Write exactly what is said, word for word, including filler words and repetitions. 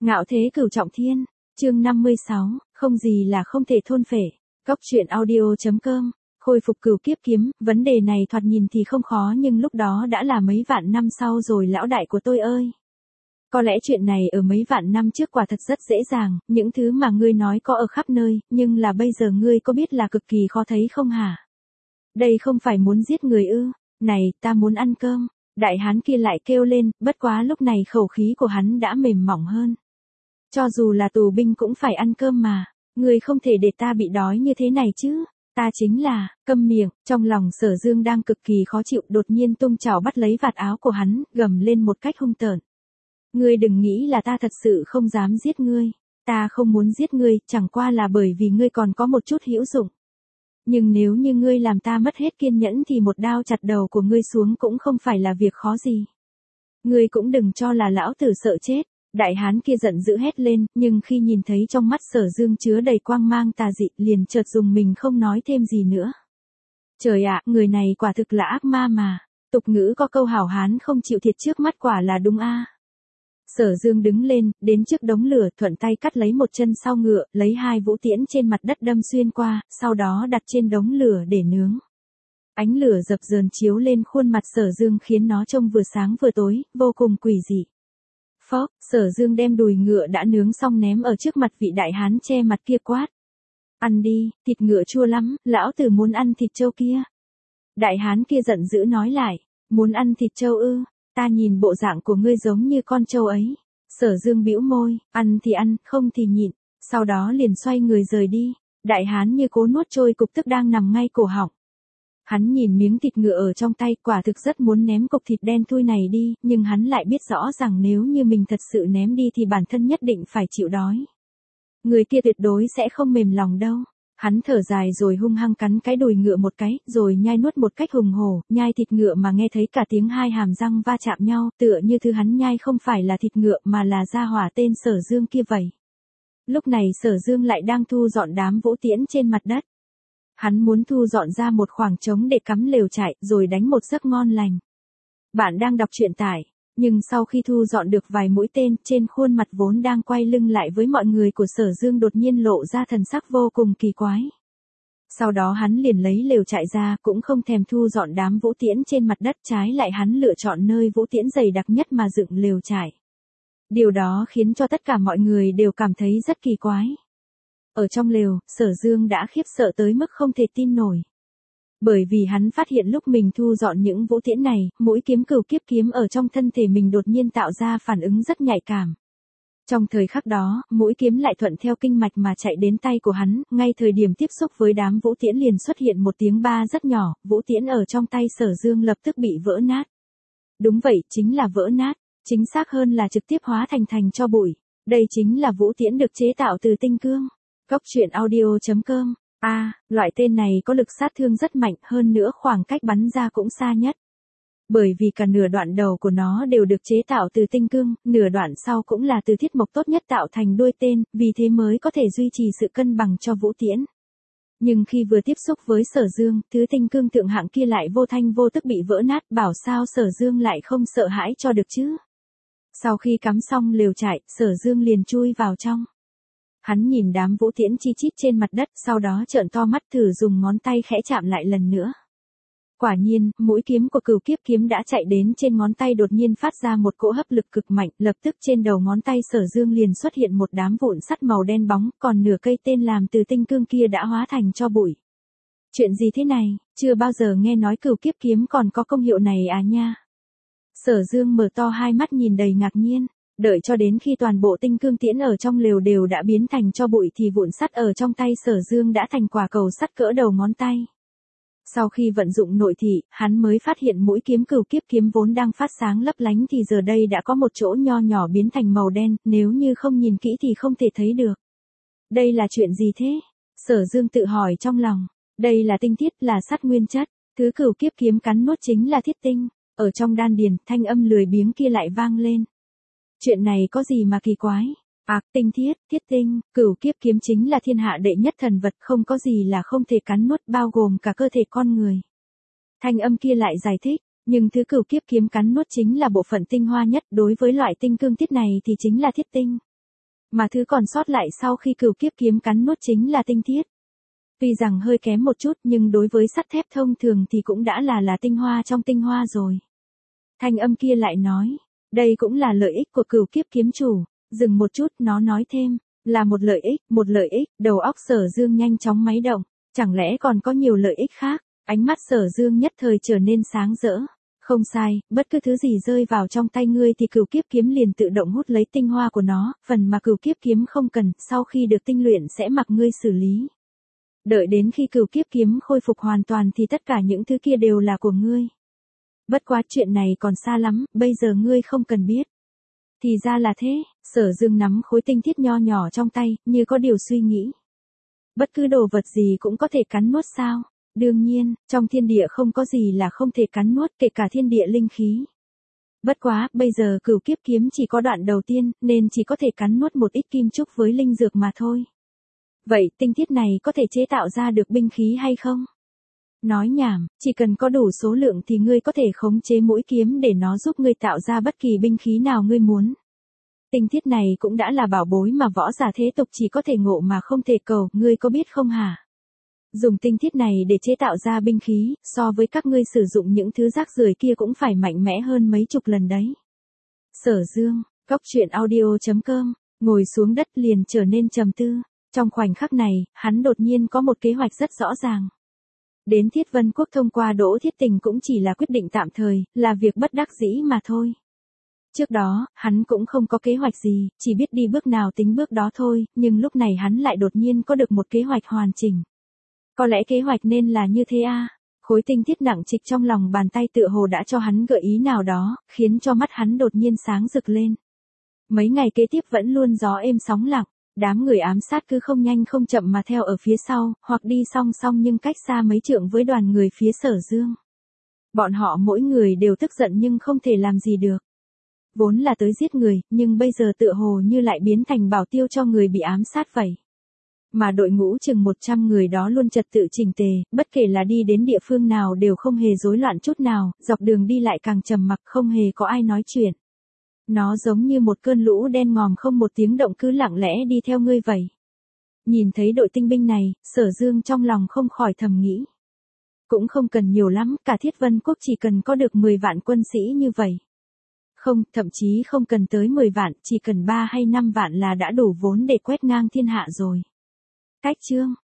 Ngạo thế cửu trọng thiên, chương năm mươi sáu, không gì là không thể thôn phệ. Cốc truyện audio.com, khôi phục cửu kiếp kiếm, vấn đề này thoạt nhìn thì không khó nhưng lúc đó đã là mấy vạn năm sau rồi lão đại của tôi ơi. Có lẽ chuyện này ở mấy vạn năm trước quả thật rất dễ dàng, những thứ mà ngươi nói có ở khắp nơi, nhưng là bây giờ ngươi có biết là cực kỳ khó thấy không hả? Đây không phải muốn giết người ư, này, ta muốn ăn cơm. Đại hán kia lại kêu lên, bất quá lúc này khẩu khí của hắn đã mềm mỏng hơn. Cho dù là tù binh cũng phải ăn cơm mà, ngươi không thể để ta bị đói như thế này chứ. Ta chính là, câm miệng, trong lòng Sở Dương đang cực kỳ khó chịu, đột nhiên tung chảo bắt lấy vạt áo của hắn, gầm lên một cách hung tợn. Ngươi đừng nghĩ là ta thật sự không dám giết ngươi, ta không muốn giết ngươi, chẳng qua là bởi vì ngươi còn có một chút hữu dụng. Nhưng nếu như ngươi làm ta mất hết kiên nhẫn thì một đao chặt đầu của ngươi xuống cũng không phải là việc khó gì. Ngươi cũng đừng cho là lão tử sợ chết. Đại hán kia giận dữ hét lên, nhưng khi nhìn thấy trong mắt Sở Dương chứa đầy quang mang tà dị, liền chợt dùng mình không nói thêm gì nữa. Trời ạ, người này quả thực là ác ma mà. Tục ngữ có câu hảo hán không chịu thiệt trước mắt quả là đúng a. Sở Dương đứng lên, đến trước đống lửa, thuận tay cắt lấy một chân sau ngựa, lấy hai vũ tiễn trên mặt đất đâm xuyên qua, sau đó đặt trên đống lửa để nướng. Ánh lửa dập dờn chiếu lên khuôn mặt Sở Dương khiến nó trông vừa sáng vừa tối, vô cùng quỷ dị. Phốc, Sở Dương đem đùi ngựa đã nướng xong ném ở trước mặt vị đại hán che mặt kia quát. Ăn đi, thịt ngựa chua lắm, lão tử muốn ăn thịt trâu kia. Đại hán kia giận dữ nói lại, muốn ăn thịt trâu ư, ta nhìn bộ dạng của ngươi giống như con trâu ấy. Sở Dương bĩu môi, ăn thì ăn, không thì nhịn, sau đó liền xoay người rời đi. Đại hán như cố nuốt trôi cục tức đang nằm ngay cổ họng. Hắn nhìn miếng thịt ngựa ở trong tay, quả thực rất muốn ném cục thịt đen thui này đi, nhưng hắn lại biết rõ rằng nếu như mình thật sự ném đi thì bản thân nhất định phải chịu đói. Người kia tuyệt đối sẽ không mềm lòng đâu. Hắn thở dài rồi hung hăng cắn cái đùi ngựa một cái, rồi nhai nuốt một cách hùng hổ, nhai thịt ngựa mà nghe thấy cả tiếng hai hàm răng va chạm nhau, tựa như thứ hắn nhai không phải là thịt ngựa mà là gia hỏa tên Sở Dương kia vậy. Lúc này Sở Dương lại đang thu dọn đám vũ tiễn trên mặt đất. Hắn muốn thu dọn ra một khoảng trống để cắm lều trại, rồi đánh một giấc ngon lành. Bạn đang đọc truyện tải, nhưng sau khi thu dọn được vài mũi tên, trên khuôn mặt vốn đang quay lưng lại với mọi người của Sở Dương đột nhiên lộ ra thần sắc vô cùng kỳ quái. Sau đó hắn liền lấy lều trại ra, cũng không thèm thu dọn đám vũ tiễn trên mặt đất, trái lại hắn lựa chọn nơi vũ tiễn dày đặc nhất mà dựng lều trại. Điều đó khiến cho tất cả mọi người đều cảm thấy rất kỳ quái. Ở trong lều, Sở Dương đã khiếp sợ tới mức không thể tin nổi. Bởi vì hắn phát hiện lúc mình thu dọn những vũ tiễn này, mũi kiếm cửu kiếp kiếm ở trong thân thể mình đột nhiên tạo ra phản ứng rất nhạy cảm. Trong thời khắc đó, mũi kiếm lại thuận theo kinh mạch mà chạy đến tay của hắn, ngay thời điểm tiếp xúc với đám vũ tiễn liền xuất hiện một tiếng ba rất nhỏ, vũ tiễn ở trong tay Sở Dương lập tức bị vỡ nát. Đúng vậy, chính là vỡ nát, chính xác hơn là trực tiếp hóa thành thành tro bụi. Đây chính là vũ tiễn được chế tạo từ tinh cương. Cốc truyện audio.com. A, à, loại tên này có lực sát thương rất mạnh, hơn nữa khoảng cách bắn ra cũng xa nhất. Bởi vì cả nửa đoạn đầu của nó đều được chế tạo từ tinh cương, nửa đoạn sau cũng là từ thiết mộc tốt nhất tạo thành đuôi tên, vì thế mới có thể duy trì sự cân bằng cho vũ tiễn. Nhưng khi vừa tiếp xúc với Sở Dương, thứ tinh cương thượng hạng kia lại vô thanh vô tức bị vỡ nát, bảo sao Sở Dương lại không sợ hãi cho được chứ. Sau khi cắm xong lều trại, Sở Dương liền chui vào trong. Hắn nhìn đám vũ tiễn chi chít trên mặt đất, sau đó trợn to mắt thử dùng ngón tay khẽ chạm lại lần nữa. Quả nhiên, mũi kiếm của cửu kiếp kiếm đã chạy đến trên ngón tay đột nhiên phát ra một cỗ hấp lực cực mạnh, lập tức trên đầu ngón tay Sở Dương liền xuất hiện một đám vụn sắt màu đen bóng, còn nửa cây tên làm từ tinh cương kia đã hóa thành tro bụi. Chuyện gì thế này, chưa bao giờ nghe nói cửu kiếp kiếm còn có công hiệu này à nha. Sở Dương mở to hai mắt nhìn đầy ngạc nhiên. Đợi cho đến khi toàn bộ tinh cương tiễn ở trong lều đều đã biến thành tro bụi thì vụn sắt ở trong tay Sở Dương đã thành quả cầu sắt cỡ đầu ngón tay. Sau khi vận dụng nội thị, hắn mới phát hiện mũi kiếm cửu kiếp kiếm vốn đang phát sáng lấp lánh thì giờ đây đã có một chỗ nho nhỏ biến thành màu đen, nếu như không nhìn kỹ thì không thể thấy được. Đây là chuyện gì thế? Sở Dương tự hỏi trong lòng. Đây là tinh thiết, là sắt nguyên chất, thứ cửu kiếp kiếm cắn nuốt chính là thiết tinh. Ở trong đan điền, thanh âm lười biếng kia lại vang lên. Chuyện này có gì mà kỳ quái? Ác, à, tinh thiết, thiết tinh, cửu kiếp kiếm chính là thiên hạ đệ nhất thần vật, không có gì là không thể cắn nuốt, bao gồm cả cơ thể con người. Thanh âm kia lại giải thích, nhưng thứ cửu kiếp kiếm cắn nuốt chính là bộ phận tinh hoa nhất, đối với loại tinh cương thiết này thì chính là thiết tinh. Mà thứ còn sót lại sau khi cửu kiếp kiếm cắn nuốt chính là tinh thiết. Tuy rằng hơi kém một chút nhưng đối với sắt thép thông thường thì cũng đã là là tinh hoa trong tinh hoa rồi. Thanh âm kia lại nói, đây cũng là lợi ích của cửu kiếp kiếm chủ. Dừng một chút, nó nói thêm, là một lợi ích, một lợi ích. Đầu óc Sở Dương nhanh chóng máy động, chẳng lẽ còn có nhiều lợi ích khác? Ánh mắt Sở Dương nhất thời trở nên sáng rỡ. Không sai, bất cứ thứ gì rơi vào trong tay ngươi thì cửu kiếp kiếm liền tự động hút lấy tinh hoa của nó, phần mà cửu kiếp kiếm không cần, sau khi được tinh luyện sẽ mặc ngươi xử lý. Đợi đến khi cửu kiếp kiếm khôi phục hoàn toàn thì tất cả những thứ kia đều là của ngươi. Bất quá chuyện này còn xa lắm, bây giờ ngươi không cần biết. Thì ra là thế, Sở Dương nắm khối tinh thiết nho nhỏ trong tay, như có điều suy nghĩ. Bất cứ đồ vật gì cũng có thể cắn nuốt sao? Đương nhiên, trong thiên địa không có gì là không thể cắn nuốt, kể cả thiên địa linh khí. Bất quá, bây giờ cửu kiếp kiếm chỉ có đoạn đầu tiên, nên chỉ có thể cắn nuốt một ít kim trúc với linh dược mà thôi. Vậy, tinh thiết này có thể chế tạo ra được binh khí hay không? Nói nhảm, chỉ cần có đủ số lượng thì ngươi có thể khống chế mũi kiếm để nó giúp ngươi tạo ra bất kỳ binh khí nào ngươi muốn. Tinh thiết này cũng đã là bảo bối mà võ giả thế tục chỉ có thể ngộ mà không thể cầu, ngươi có biết không hả? Dùng tinh thiết này để chế tạo ra binh khí, so với các ngươi sử dụng những thứ rác rưởi kia cũng phải mạnh mẽ hơn mấy chục lần đấy. Sở Dương, Cóc Truyện Audio chấm com, ngồi xuống đất liền trở nên trầm tư. Trong khoảnh khắc này, hắn đột nhiên có một kế hoạch rất rõ ràng. Đến Thiết Vân Quốc thông qua Đỗ Thiết Tình cũng chỉ là quyết định tạm thời, là việc bất đắc dĩ mà thôi. Trước đó, hắn cũng không có kế hoạch gì, chỉ biết đi bước nào tính bước đó thôi, nhưng lúc này hắn lại đột nhiên có được một kế hoạch hoàn chỉnh. Có lẽ kế hoạch nên là như thế à? Khối tinh thiết nặng trịch trong lòng bàn tay tựa hồ đã cho hắn gợi ý nào đó, khiến cho mắt hắn đột nhiên sáng rực lên. Mấy ngày kế tiếp vẫn luôn gió êm sóng lặng, đám người ám sát cứ không nhanh không chậm mà theo ở phía sau, hoặc đi song song nhưng cách xa mấy trượng với đoàn người phía Sở Dương. Bọn họ mỗi người đều tức giận nhưng không thể làm gì được. Vốn là tới giết người, nhưng bây giờ tựa hồ như lại biến thành bảo tiêu cho người bị ám sát vậy. Mà đội ngũ chừng một trăm người đó luôn trật tự chỉnh tề, bất kể là đi đến địa phương nào đều không hề rối loạn chút nào, dọc đường đi lại càng trầm mặc không hề có ai nói chuyện. Nó giống như một cơn lũ đen ngòm không một tiếng động cứ lặng lẽ đi theo ngươi vậy. Nhìn thấy đội tinh binh này, Sở Dương trong lòng không khỏi thầm nghĩ. Cũng không cần nhiều lắm, cả Thiết Vân Quốc chỉ cần có được mười vạn quân sĩ như vậy. Không, thậm chí không cần tới mười vạn, chỉ cần ba hay năm vạn là đã đủ vốn để quét ngang thiên hạ rồi. Cách chương